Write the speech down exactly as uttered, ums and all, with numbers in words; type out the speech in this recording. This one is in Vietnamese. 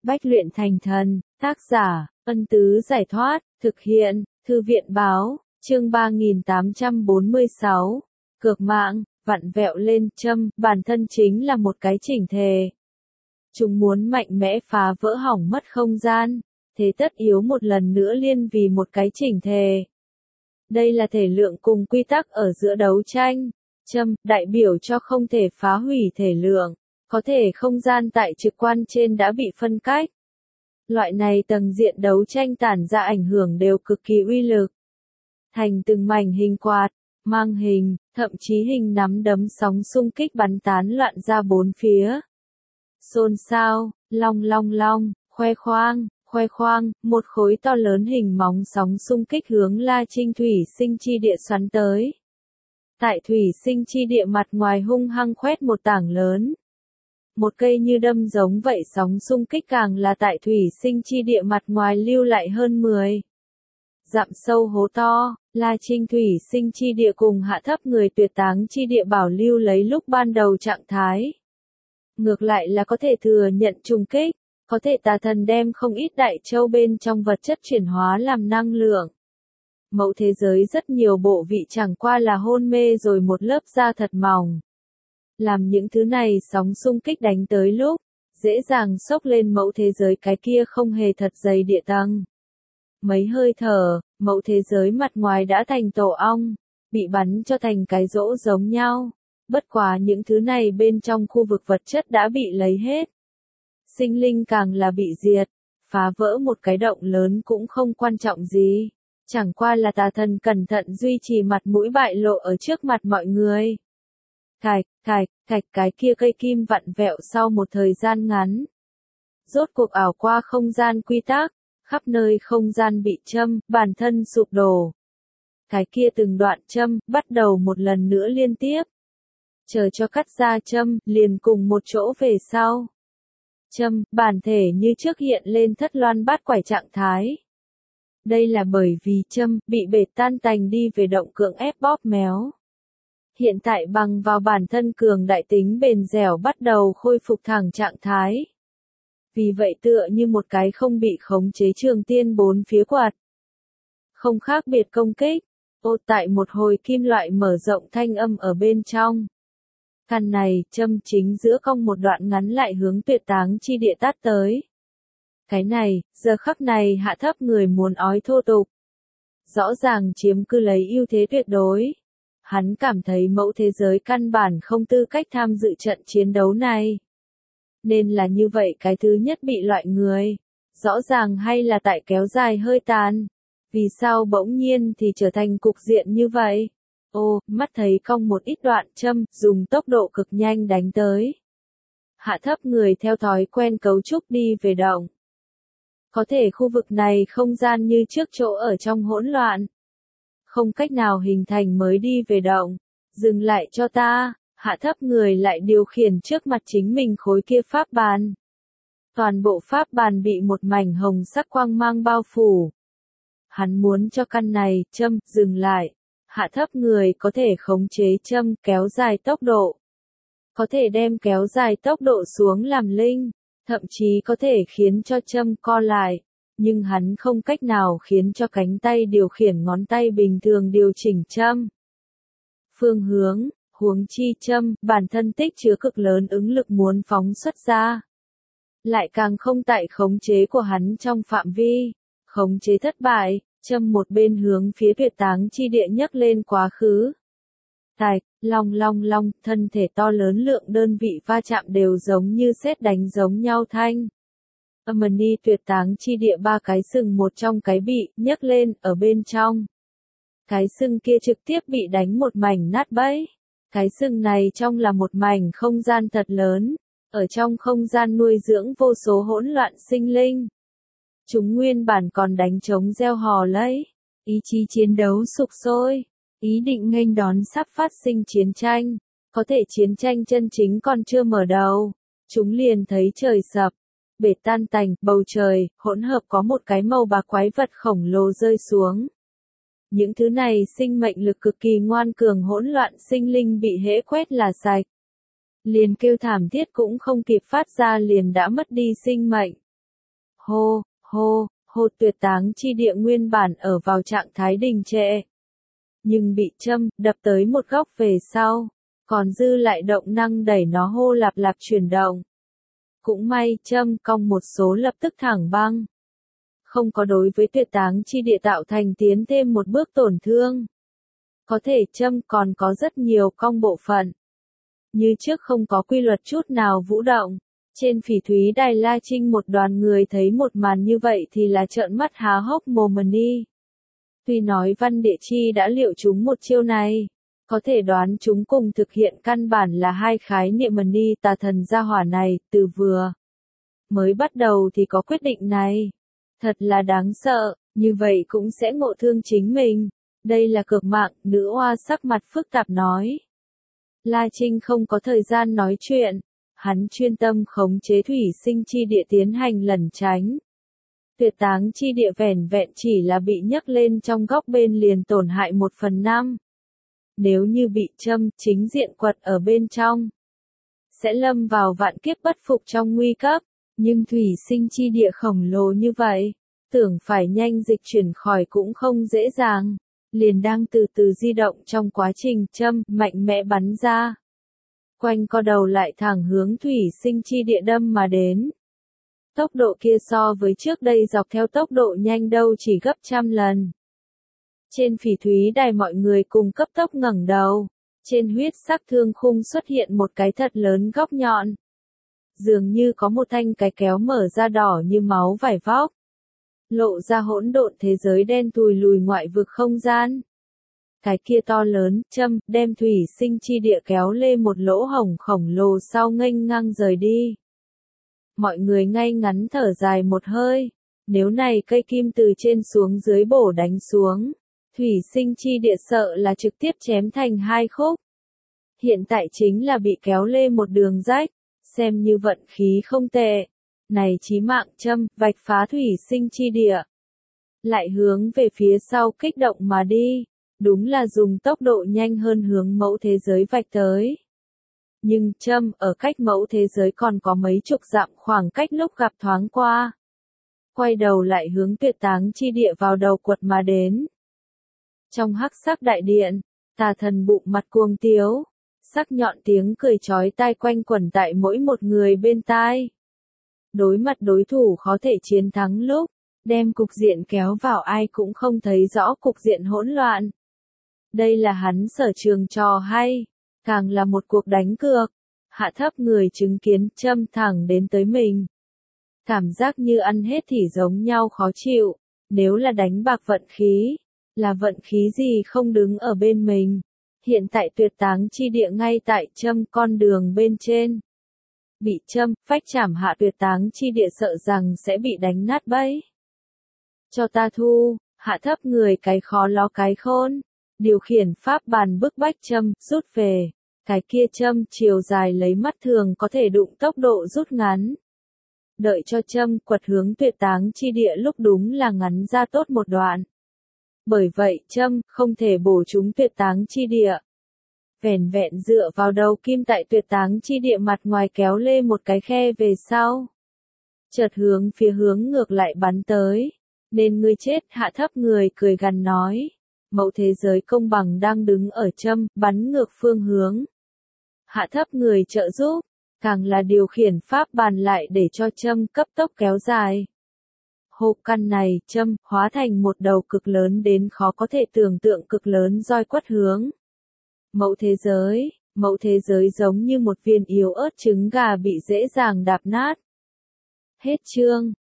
Bách luyện thành thần, tác giả, Ân Tứ Giải Thoát, thực hiện, Thư viện Báo, chương ba nghìn tám trăm bốn mươi sáu, cược mạng, vặn vẹo lên châm, bản thân chính là một cái chỉnh thể. Chúng muốn mạnh mẽ phá vỡ hỏng mất không gian, thế tất yếu một lần nữa liên vì một cái chỉnh thể. Đây là thể lượng cùng quy tắc ở giữa đấu tranh. Châm, đại biểu cho không thể phá hủy thể lượng, có thể không gian tại trực quan trên đã bị phân cách. Loại này tầng diện đấu tranh tản ra ảnh hưởng đều cực kỳ uy lực. Thành từng mảnh hình quạt, mang hình, thậm chí hình nắm đấm sóng xung kích bắn tán loạn ra bốn phía. Xôn xao, long long long, khoe khoang, khoe khoang, một khối to lớn hình móng sóng xung kích hướng La Trinh thủy sinh chi địa xoắn tới. Tại thủy sinh chi địa mặt ngoài hung hăng khoét một tảng lớn. Một cây như đâm giống vậy sóng xung kích càng là tại thủy sinh chi địa mặt ngoài lưu lại hơn mười dặm sâu hố to. La Trinh thủy sinh chi địa cùng hạ thấp người tuyệt táng chi địa bảo lưu lấy lúc ban đầu trạng thái. Ngược lại là có thể thừa nhận trùng kích, có thể tà thần đem không ít đại châu bên trong vật chất chuyển hóa làm năng lượng. Mẫu thế giới rất nhiều bộ vị chẳng qua là hôn mê rồi một lớp da thật mỏng. Làm những thứ này sóng xung kích đánh tới lúc, dễ dàng xốc lên mẫu thế giới cái kia không hề thật dày địa tầng. Mấy hơi thở, mẫu thế giới mặt ngoài đã thành tổ ong, bị bắn cho thành cái rỗ giống nhau. Bất quá những thứ này bên trong khu vực vật chất đã bị lấy hết. Sinh linh càng là bị diệt, phá vỡ một cái động lớn cũng không quan trọng gì. Chẳng qua là tà thần cẩn thận duy trì mặt mũi bại lộ ở trước mặt mọi người. Cạch, cạch, cạch cái kia cây kim vặn vẹo sau một thời gian ngắn. Rốt cuộc ảo qua không gian quy tắc, khắp nơi không gian bị châm, bản thân sụp đổ. Cái kia từng đoạn châm, bắt đầu một lần nữa liên tiếp. Chờ cho cắt ra châm, liền cùng một chỗ về sau. Châm, bản thể như trước hiện lên thất loan bát quải trạng thái. Đây là bởi vì châm, bị bể tan tành đi về động cưỡng ép bóp méo. Hiện tại bằng vào bản thân cường đại tính bền dẻo bắt đầu khôi phục thẳng trạng thái. Vì vậy tựa như một cái không bị khống chế trường tiên bốn phía quạt. Không khác biệt công kích, ô tại một hồi kim loại mở rộng thanh âm ở bên trong. Căn này, châm chính giữa cong một đoạn ngắn lại hướng tuyệt táng chi địa tát tới. Cái này, giờ khắc này hạ thấp người muốn ói thô tục. Rõ ràng chiếm cứ lấy ưu thế tuyệt đối. Hắn cảm thấy mẫu thế giới căn bản không tư cách tham dự trận chiến đấu này. Nên là như vậy cái thứ nhất bị loại người. Rõ ràng hay là tại kéo dài hơi tàn. Vì sao bỗng nhiên thì trở thành cục diện như vậy? Ô, mắt thấy cong một ít đoạn châm, dùng tốc độ cực nhanh đánh tới. Hạ thấp người theo thói quen cấu trúc đi về động. Có thể khu vực này không gian như trước chỗ ở trong hỗn loạn. Không cách nào hình thành mới đi về động. Dừng lại cho ta, hạ thấp người lại điều khiển trước mặt chính mình khối kia pháp bàn. Toàn bộ pháp bàn bị một mảnh hồng sắc quang mang bao phủ. Hắn muốn cho căn này, châm, dừng lại. Hạ thấp người có thể khống chế châm kéo dài tốc độ. Có thể đem kéo dài tốc độ xuống làm linh. Thậm chí có thể khiến cho châm co lại, nhưng hắn không cách nào khiến cho cánh tay điều khiển ngón tay bình thường điều chỉnh châm. Phương hướng, huống chi châm, bản thân tích chứa cực lớn ứng lực muốn phóng xuất ra. Lại càng không tại khống chế của hắn trong phạm vi. Khống chế thất bại, châm một bên hướng phía tuyệt táng chi địa nhấc lên quá khứ. Tạch, long long long, thân thể to lớn lượng đơn vị va chạm đều giống như sét đánh giống nhau thanh. Amani tuyệt táng chi địa ba cái sừng một trong cái bị nhấc lên ở bên trong. Cái sừng kia trực tiếp bị đánh một mảnh nát bấy. Cái sừng này trong là một mảnh không gian thật lớn, ở trong không gian nuôi dưỡng vô số hỗn loạn sinh linh. Chúng nguyên bản còn đánh trống reo hò lấy, ý chí chiến đấu sục sôi. Ý định nghênh đón sắp phát sinh chiến tranh, có thể chiến tranh chân chính còn chưa mở đầu, chúng liền thấy trời sập, bể tan tành, bầu trời, hỗn hợp có một cái màu bạc quái vật khổng lồ rơi xuống. Những thứ này sinh mệnh lực cực kỳ ngoan cường hỗn loạn sinh linh bị hễ quét là sạch. Liền kêu thảm thiết cũng không kịp phát ra liền đã mất đi sinh mệnh. Hô, hô, hô tuyệt táng chi địa nguyên bản ở vào trạng thái đình trệ. Nhưng bị châm, đập tới một góc về sau, còn dư lại động năng đẩy nó hô lạp lạp chuyển động. Cũng may châm cong một số lập tức thẳng băng. Không có đối với tuyệt táng chi địa tạo thành tiến thêm một bước tổn thương. Có thể châm còn có rất nhiều cong bộ phận. Như trước không có quy luật chút nào vũ động. Trên phỉ thúy đài La Trinh một đoàn người thấy một màn như vậy thì là trợn mắt há hốc mồm đi. Tuy nói Văn Địa Chi đã liệu chúng một chiêu này, có thể đoán chúng cùng thực hiện căn bản là hai khái niệm mần đi tà thần gia hỏa này, từ vừa mới bắt đầu thì có quyết định này. Thật là đáng sợ, như vậy cũng sẽ ngộ thương chính mình. Đây là cược mạng, nữ oa sắc mặt phức tạp nói. La Trinh không có thời gian nói chuyện, hắn chuyên tâm khống chế thủy sinh chi địa tiến hành lẩn tránh. Tuyệt táng chi địa vẻn vẹn chỉ là bị nhấc lên trong góc bên liền tổn hại một phần năm. Nếu như bị châm chính diện quật ở bên trong, sẽ lâm vào vạn kiếp bất phục trong nguy cấp. Nhưng thủy sinh chi địa khổng lồ như vậy, tưởng phải nhanh dịch chuyển khỏi cũng không dễ dàng. Liền đang từ từ di động trong quá trình châm mạnh mẽ bắn ra. Quanh co đầu lại thẳng hướng thủy sinh chi địa đâm mà đến. Tốc độ kia so với trước đây dọc theo tốc độ nhanh đâu chỉ gấp trăm lần. Trên phỉ thúy đài mọi người cùng cấp tốc ngẩng đầu. Trên huyết sắc thương khung xuất hiện một cái thật lớn góc nhọn. Dường như có một thanh cái kéo mở ra đỏ như máu vải vóc. Lộ ra hỗn độn thế giới đen tùi lùi ngoại vực không gian. Cái kia to lớn, châm, đem thủy sinh chi địa kéo lê một lỗ hổng khổng lồ sau nghênh ngang rời đi. Mọi người ngay ngắn thở dài một hơi. Nếu này cây kim từ trên xuống dưới bổ đánh xuống, thủy sinh chi địa sợ là trực tiếp chém thành hai khúc. Hiện tại chính là bị kéo lê một đường rách, xem như vận khí không tệ. Này chí mạng châm, vạch phá thủy sinh chi địa. Lại hướng về phía sau kích động mà đi. Đúng là dùng tốc độ nhanh hơn hướng mẫu thế giới vạch tới. Nhưng châm ở cách mẫu thế giới còn có mấy chục dặm khoảng cách lúc gặp thoáng qua. Quay đầu lại hướng tuyệt táng chi địa vào đầu quật mà đến. Trong hắc sắc đại điện, tà thần bụng mặt cuồng tiếu. Sắc nhọn tiếng cười chói tai quanh quẩn tại mỗi một người bên tai. Đối mặt đối thủ khó thể chiến thắng lúc, đem cục diện kéo vào ai cũng không thấy rõ cục diện hỗn loạn. Đây là hắn sở trường trò hay, càng là một cuộc đánh cược, hạ thấp người chứng kiến châm thẳng đến tới mình. Cảm giác như ăn hết thì giống nhau khó chịu, nếu là đánh bạc vận khí, là vận khí gì không đứng ở bên mình. Hiện tại tuyệt táng chi địa ngay tại châm con đường bên trên. Bị châm, phách chảm hạ tuyệt táng chi địa sợ rằng sẽ bị đánh nát bẫy. Cho ta thu, hạ thấp người cái khó lo cái khôn. Điều khiển pháp bàn bức bách châm, rút về. Cái kia châm chiều dài lấy mắt thường có thể đụng tốc độ rút ngắn. Đợi cho châm quật hướng tuyệt táng chi địa lúc đúng là ngắn ra tốt một đoạn. Bởi vậy châm không thể bổ trúng tuyệt táng chi địa. Vẻn vẹn dựa vào đầu kim tại tuyệt táng chi địa mặt ngoài kéo lê một cái khe về sau. Chợt hướng phía hướng ngược lại bắn tới. Nên ngươi chết hạ thấp người cười gằn nói. Mẫu thế giới công bằng đang đứng ở châm, bắn ngược phương hướng. Hạ thấp người trợ giúp, càng là điều khiển pháp bàn lại để cho châm cấp tốc kéo dài. Hộp căn này, châm, hóa thành một đầu cực lớn đến khó có thể tưởng tượng cực lớn roi quất hướng. Mẫu thế giới, mẫu thế giới giống như một viên yếu ớt trứng gà bị dễ dàng đạp nát. Hết chương.